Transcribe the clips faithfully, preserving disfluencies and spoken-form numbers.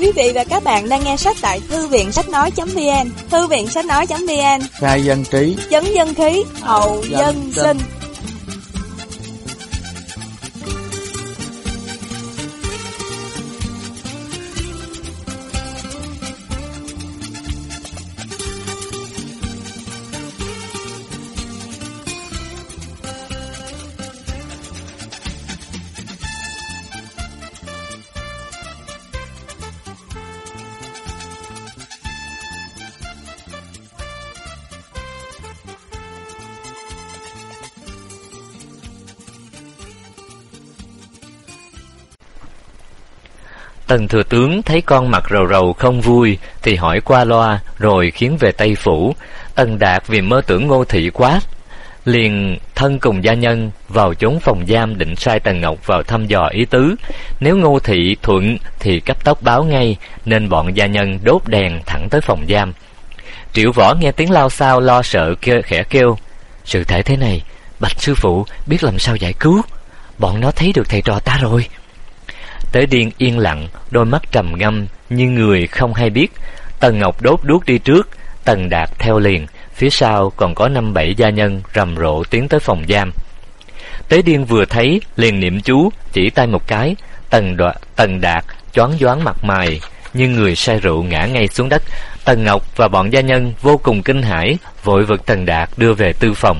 Quý vị và các bạn đang nghe sách tại thư viện sách nói.vn, thư viện sách nói.vn. Khai dân trí, Chấn dân khí, hậu dân sinh. Tần thừa tướng thấy con mặt rầu rầu không vui thì hỏi qua loa rồi khiến về Tây Phủ. Tần Đạt vì mơ tưởng Ngô Thị quá, liền thân cùng gia nhân vào chốn phòng giam, định sai Tần Ngọc vào thăm dò ý tứ. Nếu Ngô Thị thuận thì cấp tốc báo ngay, nên bọn gia nhân đốt đèn thẳng tới phòng giam. Triệu Võ nghe tiếng lao xao lo sợ kêu, khẽ kêu: sự thể thế này, bạch sư phụ biết làm sao giải cứu. Bọn nó thấy được thầy trò ta rồi. Tế Điên yên lặng, đôi mắt trầm ngâm như người không hay biết. Tần Ngọc đốt đuốc đi trước, Tần Đạt theo liền, phía sau còn có năm bảy gia nhân rầm rộ tiến tới phòng giam. Tế Điên vừa thấy liền niệm chú, chỉ tay một cái. Tần Đoạ, Tần Đạt choáng váng mặt mày như người say rượu ngã ngay xuống đất. Tần Ngọc và bọn gia nhân vô cùng kinh hãi, vội vực Tần Đạt đưa về tư phòng.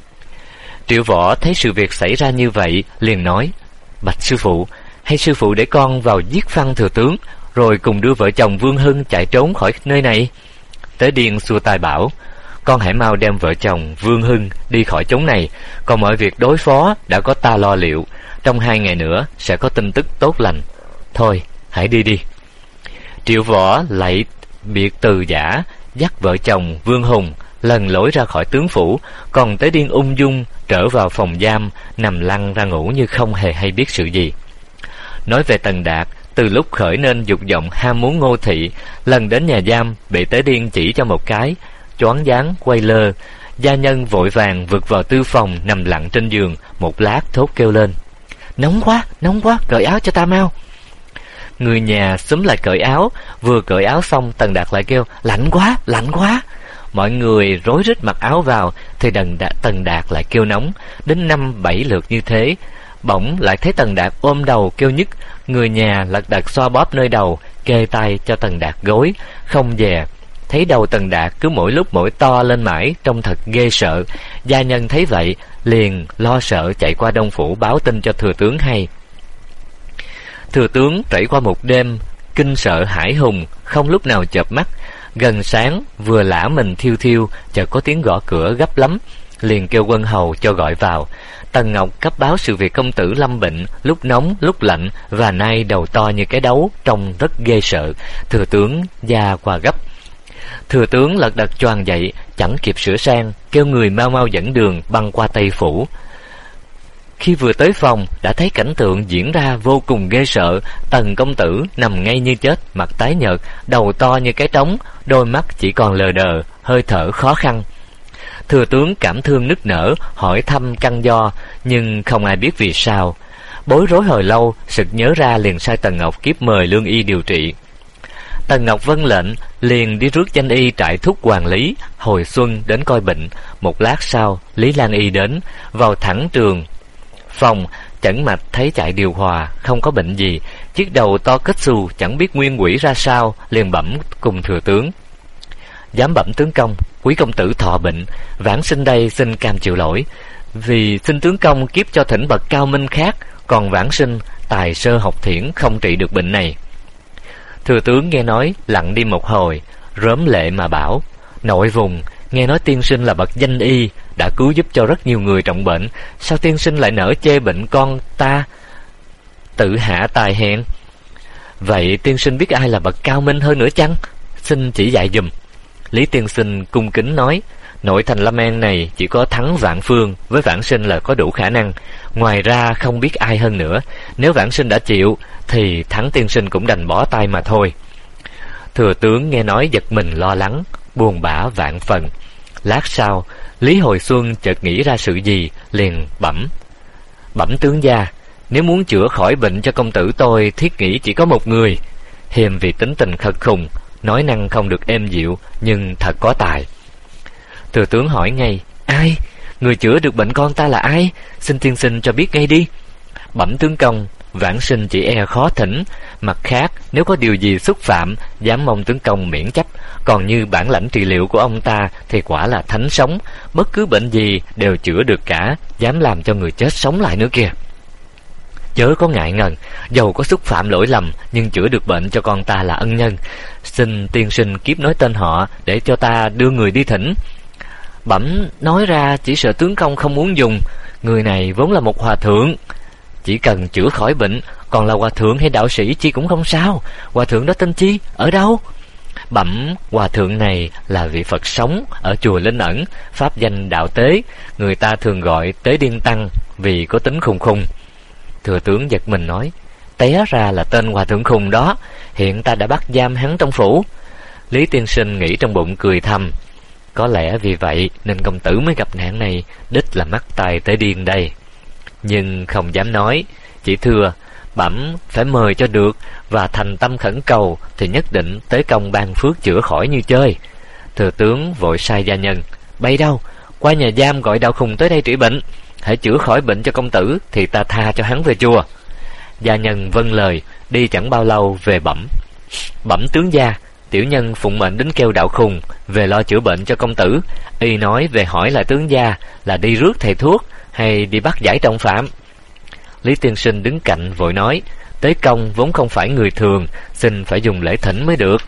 Triệu Võ thấy sự việc xảy ra như vậy, liền nói: bạch sư phụ, hay sư phụ để con vào giết phăng thừa tướng, rồi cùng đưa vợ chồng Vương Hưng chạy trốn khỏi nơi này. Tế Điên xua tay bảo: con hãy mau đem vợ chồng Vương Hưng đi khỏi chốn này, còn mọi việc đối phó đã có ta lo liệu, trong hai ngày nữa sẽ có tin tức tốt lành. Thôi hãy đi đi. Triệu Võ lạy biệt từ giả, dắt vợ chồng Vương Hùng lần lối ra khỏi tướng phủ, còn Tế Điên ung dung trở vào phòng giam, nằm lăn ra ngủ như không hề hay biết sự gì. Nói về Tần Đạt, từ lúc khởi nên dục vọng ham muốn Ngô Thị, lần đến nhà giam bị Tế Điên chỉ cho một cái, choáng váng quay lơ. Gia nhân vội vàng vượt vào tư phòng, nằm lặng trên giường, một lát thốt kêu lên: nóng quá, nóng quá, cởi áo cho ta mau. Người nhà xúm lại cởi áo, vừa cởi áo xong Tần Đạt lại kêu: lạnh quá, lạnh quá. Mọi người rối rít mặc áo vào, thì Tần Đạt, Tần Đạt lại kêu nóng, đến năm bảy lượt như thế. Bỗng lại thấy Tần Đạt ôm đầu kêu nhức, người nhà lật đật xoa bóp nơi đầu, kê tay cho Tần Đạt gối, không dè. Thấy đầu Tần Đạt cứ mỗi lúc mỗi to lên mãi, trông thật ghê sợ. Gia nhân thấy vậy liền lo sợ chạy qua Đông Phủ báo tin cho thừa tướng hay. Thừa tướng trải qua một đêm kinh sợ hãi hùng, không lúc nào chợp mắt. Gần sáng vừa lả mình thiêu thiêu, chợt có tiếng gõ cửa gấp lắm, liền kêu quân hầu cho gọi vào. Tần Ngọc cấp báo sự việc công tử lâm bệnh, lúc nóng lúc lạnh, và nay đầu to như cái đấu, trông rất ghê sợ. Thừa tướng da qua gấp. Thừa tướng lật đật choàng dậy, chẳng kịp sửa sang, kêu người mau mau dẫn đường băng qua Tây Phủ. Khi vừa tới phòng, đã thấy cảnh tượng diễn ra vô cùng ghê sợ. Tần công tử nằm ngay như chết, mặt tái nhợt, đầu to như cái trống, đôi mắt chỉ còn lờ đờ, hơi thở khó khăn. Thừa tướng cảm thương nức nở, hỏi thăm căn do, nhưng không ai biết vì sao. Bối rối hồi lâu, sực nhớ ra liền sai Tần Ngọc kiếp mời lương y điều trị. Tần Ngọc vâng lệnh, liền đi rước danh y trại thúc Hoàng Lý, hồi xuân đến coi bệnh. Một lát sau, Lý Lan Y đến, vào thẳng trường phòng, chẩn mạch thấy chạy điều hòa, không có bệnh gì. Chiếc đầu to kết xù, chẳng biết nguyên quỷ ra sao, liền bẩm cùng thừa tướng: dám bẩm tướng công, quý công tử thọ bệnh, vãn sinh đây xin cam chịu lỗi. Vì xin tướng công kiếp cho thỉnh bậc cao minh khác, còn vãn sinh tài sơ học thiển, không trị được bệnh này. Thừa tướng nghe nói lặng đi một hồi, rớm lệ mà bảo: nội vùng nghe nói tiên sinh là bậc danh y, đã cứu giúp cho rất nhiều người trọng bệnh, sao tiên sinh lại nỡ chê bệnh con ta, tự hạ tài hèn? Vậy tiên sinh biết ai là bậc cao minh hơn nữa chăng? Xin chỉ dạy giùm. Lý tiên sinh cung kính nói: nội thành Lâm An này chỉ có Thắng Vạn Phương với vãn sinh là có đủ khả năng, ngoài ra không biết ai hơn nữa. Nếu vãn sinh đã chịu thì Thắng tiên sinh cũng đành bỏ tay mà thôi. Thừa tướng nghe nói giật mình lo lắng, buồn bã vạn phần. Lát sau, Lý Hồi Xuân chợt nghĩ ra sự gì, liền bẩm: bẩm tướng gia, nếu muốn chữa khỏi bệnh cho công tử tôi, thiết nghĩ chỉ có một người. hiềm vì tính tình khật khùng, nói năng không được êm dịu, nhưng thật có tài. Thừa tướng hỏi ngay: ai? Người chữa được bệnh con ta là ai? Xin tiên sinh cho biết ngay đi. Bẩm tướng công, vãn sinh chỉ e khó thỉnh. Mặt khác, nếu có điều gì xúc phạm, dám mong tướng công miễn chấp. Còn như bản lãnh trị liệu của ông ta thì quả là thánh sống, bất cứ bệnh gì đều chữa được cả, dám làm cho người chết sống lại nữa kìa. Chớ có ngại ngần, dầu có xúc phạm lỗi lầm, nhưng chữa được bệnh cho con ta là ân nhân. Xin tiên sinh kiếp nói tên họ để cho ta đưa người đi thỉnh. Bẩm nói ra chỉ sợ tướng công không muốn dùng. Người này vốn là một hòa thượng, chỉ cần chữa khỏi bệnh, còn là hòa thượng hay đạo sĩ chi cũng không sao. Hòa thượng đó tên chi, ở đâu? Bẩm hòa thượng này là vị Phật sống ở chùa Linh Ẩn, pháp danh Đạo Tế, người ta thường gọi Tế Điên Tăng vì có tính khùng khùng. Thừa tướng giật mình nói: té ra là tên hòa thượng khùng đó, hiện ta đã bắt giam hắn trong phủ. Lý tiên sinh nghĩ trong bụng cười thầm, có lẽ vì vậy nên công tử mới gặp nạn này, đích là mắc tay Tế Điên đây. Nhưng không dám nói, chỉ thưa: bẩm phải mời cho được, và thành tâm khẩn cầu thì nhất định Tế Công ban phước chữa khỏi như chơi. Thừa tướng vội sai gia nhân: bay đâu, qua nhà giam gọi đạo khùng tới đây trị bệnh, hãy chữa khỏi bệnh cho công tử thì ta tha cho hắn về chùa. Gia nhân vâng lời, đi chẳng bao lâu về bẩm: bẩm tướng gia, tiểu nhân phụng mệnh đến kêu đạo khùng về lo chữa bệnh cho công tử. Y nói về hỏi lại tướng gia là đi rước thầy thuốc hay đi bắt giải trọng phạm. Lý tiên sinh đứng cạnh vội nói: Tế Công vốn không phải người thường, xin phải dùng lễ thỉnh mới được.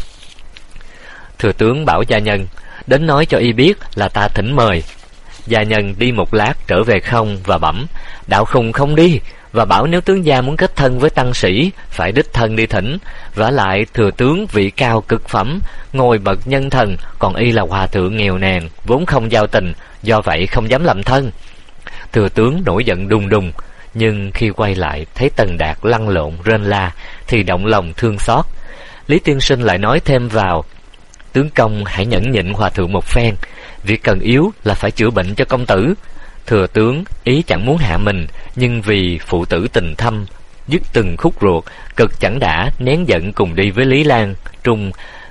Thừa tướng bảo gia nhân: đến nói cho y biết là ta thỉnh mời. Gia nhân đi một lát trở về không và bẩm: đạo khùng không đi, và bảo nếu tướng gia muốn kết thân với tăng sĩ phải đích thân đi thỉnh. Vả lại thừa tướng vị cao cực phẩm, ngồi bậc nhân thần, còn y là hòa thượng nghèo nàn, vốn không giao tình, do vậy không dám làm thân. Thừa tướng nổi giận đùng đùng, nhưng khi quay lại thấy Tần Đạt lăn lộn rên la thì động lòng thương xót. Lý tiên sinh lại nói thêm vào: tướng công hãy nhẫn nhịn hòa thượng một phen, việc cần yếu là phải chữa bệnh cho công tử. Thừa tướng ý chẳng muốn hạ mình, nhưng vì phụ tử tình thâm, dứt từng khúc ruột, cực chẳng đã nén giận cùng đi với Lý Lan Trung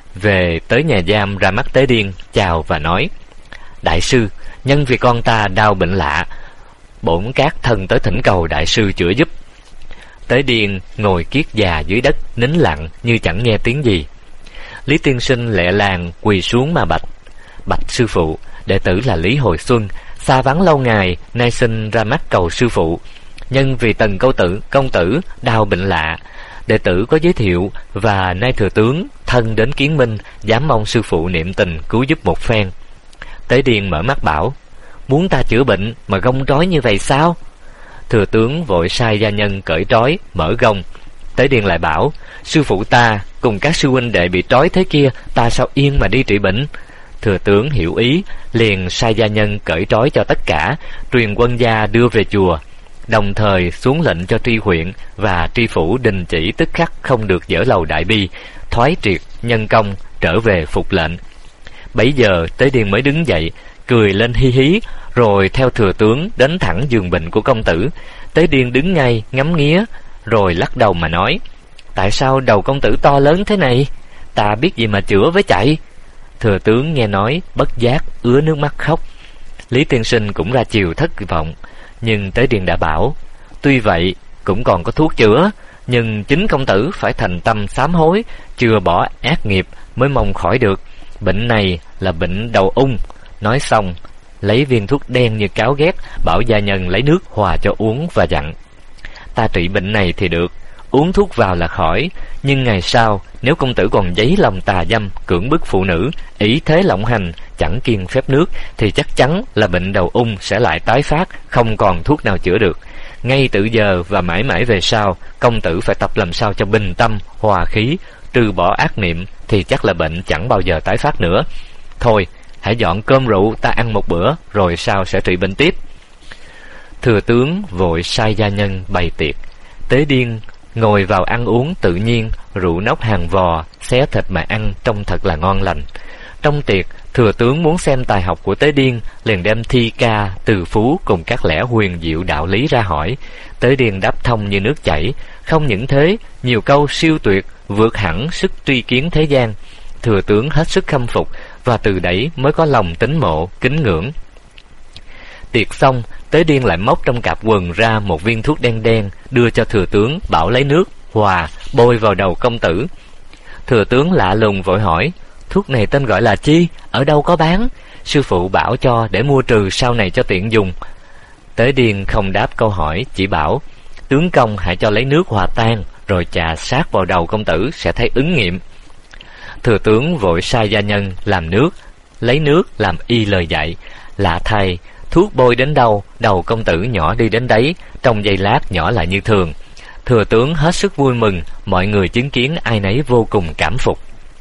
về tới nhà giam, ra mắt Tế Điên chào và nói: đại sư, nhân vì con ta đau bệnh lạ, bổn các thân tới thỉnh cầu đại sư chữa giúp. Tế Điên ngồi kiết già dưới đất, nín lặng như chẳng nghe tiếng gì. Lý tiên sinh lẹ làng quỳ xuống mà bạch: bạch sư phụ, đệ tử là Lý Hồi Xuân, xa vắng lâu ngày, nay xin ra mắt cầu sư phụ. Nhân vì Tần câu tử công tử đau bệnh lạ, đệ tử có giới thiệu, và nay thừa tướng thân đến kiến minh, dám mong sư phụ niệm tình cứu giúp một phen. Tế Điên mở mắt bảo: muốn ta chữa bệnh mà gông trói như vậy sao? Thừa tướng vội sai gia nhân cởi trói mở gông. Tế Điên lại bảo: sư phụ ta cùng các sư huynh đệ bị trói thế kia, ta sao yên mà đi trị bệnh? Thừa tướng hiểu ý, liền sai gia nhân cởi trói cho tất cả, truyền quân gia đưa về chùa, đồng thời xuống lệnh cho tri huyện và tri phủ đình chỉ tức khắc không được dỡ lầu đại bi, thoái triệt nhân công, trở về phục lệnh. Bấy giờ Tế Điên mới đứng dậy, cười lên hi hí, rồi theo thừa tướng đến thẳng giường bệnh của công tử. Tế Điên đứng ngay ngắm nghía, rồi lắc đầu mà nói: tại sao đầu công tử to lớn thế này? Ta biết gì mà chữa với chạy. Thừa tướng nghe nói bất giác ứa nước mắt khóc. Lý tiên sinh cũng ra chiều thất vọng, nhưng Tế Điên đã bảo: tuy vậy cũng còn có thuốc chữa, nhưng chính công tử phải thành tâm sám hối, chưa bỏ ác nghiệp mới mong khỏi được. Bệnh này là bệnh đầu ung. Nói xong lấy viên thuốc đen như cáo ghét, bảo gia nhân lấy nước hòa cho uống và dặn: ta trị bệnh này thì được, uống thuốc vào là khỏi, nhưng ngày sau nếu công tử còn dấy lòng tà dâm, cưỡng bức phụ nữ, ý thế lộng hành, chẳng kiêng phép nước, thì chắc chắn là bệnh đầu ung sẽ lại tái phát, không còn thuốc nào chữa được. Ngay từ giờ và mãi mãi về sau, công tử phải tập làm sao cho bình tâm, hòa khí, trừ bỏ ác niệm, thì chắc là bệnh chẳng bao giờ tái phát nữa. Thôi, hãy dọn cơm rượu ta ăn một bữa, rồi sau sẽ trị bệnh tiếp. Thừa tướng vội sai gia nhân bày tiệc. Tế Điên ngồi vào ăn uống tự nhiên, rượu nốc hàng vò, xé thịt mà ăn trông thật là ngon lành. Trong tiệc, thừa tướng muốn xem tài học của Tế Điên, liền đem thi ca, từ phú cùng các lẽ huyền diệu đạo lý ra hỏi. Tế Điên đáp thông như nước chảy, không những thế, nhiều câu siêu tuyệt vượt hẳn sức tri kiến thế gian. Thừa tướng hết sức khâm phục, và từ đấy mới có lòng tín mộ, kính ngưỡng. Tiệc xong, Tế Điên lại móc trong cạp quần ra một viên thuốc đen đen, đưa cho thừa tướng, bảo lấy nước hòa bôi vào đầu công tử. Thừa tướng lạ lùng vội hỏi: thuốc này tên gọi là chi, ở đâu có bán? Sư phụ bảo cho để mua trừ sau này cho tiện dùng. Tế Điên không đáp câu hỏi, chỉ bảo: tướng công hãy cho lấy nước hòa tan, rồi chà sát vào đầu công tử sẽ thấy ứng nghiệm. Thừa tướng vội sai gia nhân làm nước, lấy nước làm y lời dạy. Lạ thay, thuốc bôi đến đâu, đầu công tử nhỏ đi đến đấy, trong giây lát nhỏ lại như thường. Thừa tướng hết sức vui mừng, mọi người chứng kiến ai nấy vô cùng cảm phục.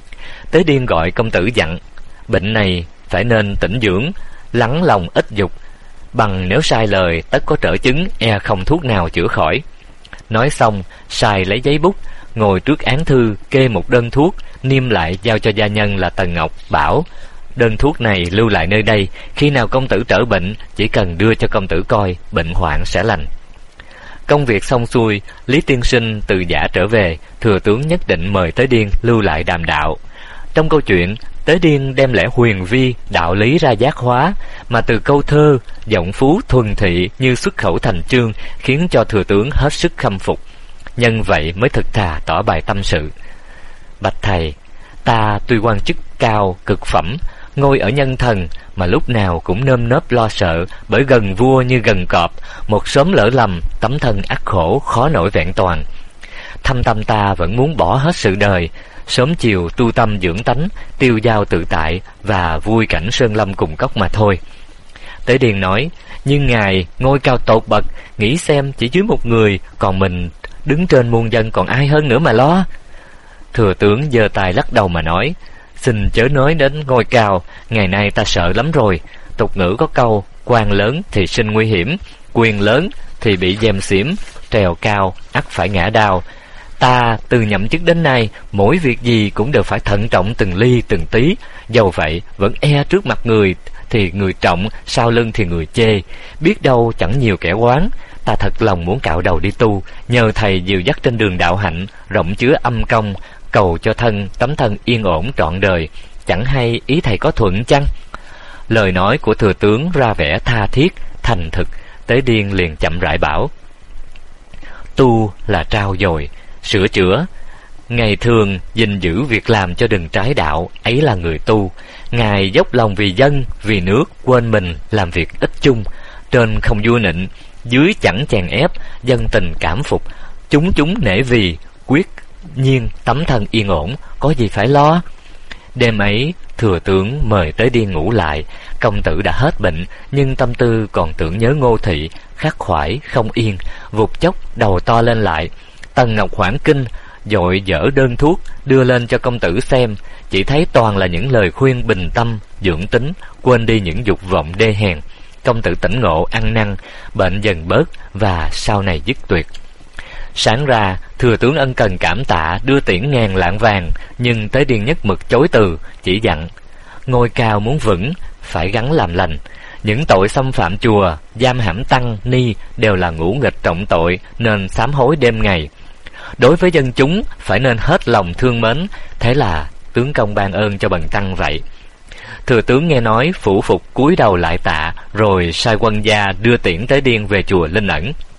Tế Điên gọi công tử dặn: bệnh này phải nên tĩnh dưỡng, lắng lòng ít dục, bằng nếu sai lời tất có trở chứng, e không thuốc nào chữa khỏi. Nói xong, sai lấy giấy bút, ngồi trước án thư kê một đơn thuốc, niêm lại giao cho gia nhân là Tần Ngọc, bảo: đơn thuốc này lưu lại nơi đây, khi nào công tử trở bệnh, chỉ cần đưa cho công tử coi, bệnh hoạn sẽ lành. Công việc xong xuôi, Lý tiên sinh từ giả trở về, thừa tướng nhất định mời Tế Điên lưu lại đàm đạo. Trong câu chuyện, Tế Điên đem lẽ huyền vi, đạo lý ra giác hóa, mà từ câu thơ, giọng phú thuần thị như xuất khẩu thành chương, khiến cho thừa tướng hết sức khâm phục. Nhân vậy mới thực thà tỏ bài tâm sự: bạch thầy, ta tuy quan chức cao cực phẩm, ngôi ở nhân thần, mà lúc nào cũng nơm nớp lo sợ, bởi gần vua như gần cọp, một sớm lỡ lầm, tấm thân ắt khổ khó nổi vẹn toàn. Thâm tâm ta vẫn muốn bỏ hết sự đời, sớm chiều tu tâm dưỡng tánh, tiêu dao tự tại và vui cảnh sơn lâm cùng cốc mà thôi. Tế Điền nói: nhưng ngài ngôi cao tột bậc, nghĩ xem chỉ dưới một người, còn mình đứng trên muôn dân còn ai hơn nữa mà lo. Thừa tướng giơ tay lắc đầu mà nói: xin chớ nói đến ngôi cao, ngày nay ta sợ lắm rồi. Tục ngữ có câu: quan lớn thì sinh nguy hiểm, quyền lớn thì bị gièm xỉm, trèo cao ắt phải ngã đao. Ta từ nhậm chức đến nay, mỗi việc gì cũng đều phải thận trọng từng ly từng tí. Dầu vậy vẫn e trước mặt người thì người trọng, sau lưng thì người chê, biết đâu chẳng nhiều kẻ oán. Ta thật lòng muốn cạo đầu đi tu, nhờ thầy dìu dắt trên đường đạo hạnh, rộng chứa âm công, cầu cho thân tấm thân yên ổn trọn đời. Chẳng hay ý thầy có thuận chăng? Lời nói của thừa tướng ra vẻ tha thiết, thành thực. Tế Điên liền chậm rãi bảo: tu là trao dồi, sửa chữa. Ngày thường gìn giữ việc làm cho đừng trái đạo, ấy là người tu. Ngài dốc lòng vì dân, vì nước, quên mình làm việc ích chung. Trên không vua nịnh, dưới chẳng chèn ép, dân tình cảm phục, chúng chúng nể vì, quyết nhiên tấm thân yên ổn, có gì phải lo. Đêm ấy, thừa tướng mời Tế Điên ngủ lại. Công tử đã hết bệnh, nhưng tâm tư còn tưởng nhớ Ngô Thị, khắc khoải không yên, vụt chốc đầu to lên lại. Tần Ngọc hoảng kinh, vội dở đơn thuốc đưa lên cho công tử xem, chỉ thấy toàn là những lời khuyên bình tâm, dưỡng tính, quên đi những dục vọng đê hèn. Công tử tỉnh ngộ, ăn năn, bệnh dần bớt và sau này dứt tuyệt. Sáng ra, thừa tướng ân cần cảm tạ, đưa tiễn ngàn lạng vàng, nhưng Tế Điên nhất mực chối từ, chỉ dặn: ngôi cao muốn vững, phải gắn làm lành. Những tội xâm phạm chùa, giam hãm tăng, ni đều là ngũ nghịch trọng tội, nên sám hối đêm ngày. Đối với dân chúng, phải nên hết lòng thương mến, thế là tướng công ban ơn cho bần tăng vậy. Thừa tướng nghe nói, phủ phục cúi đầu lại tạ, rồi sai quân gia đưa tiễn Tế Điên về chùa Linh Ẩn.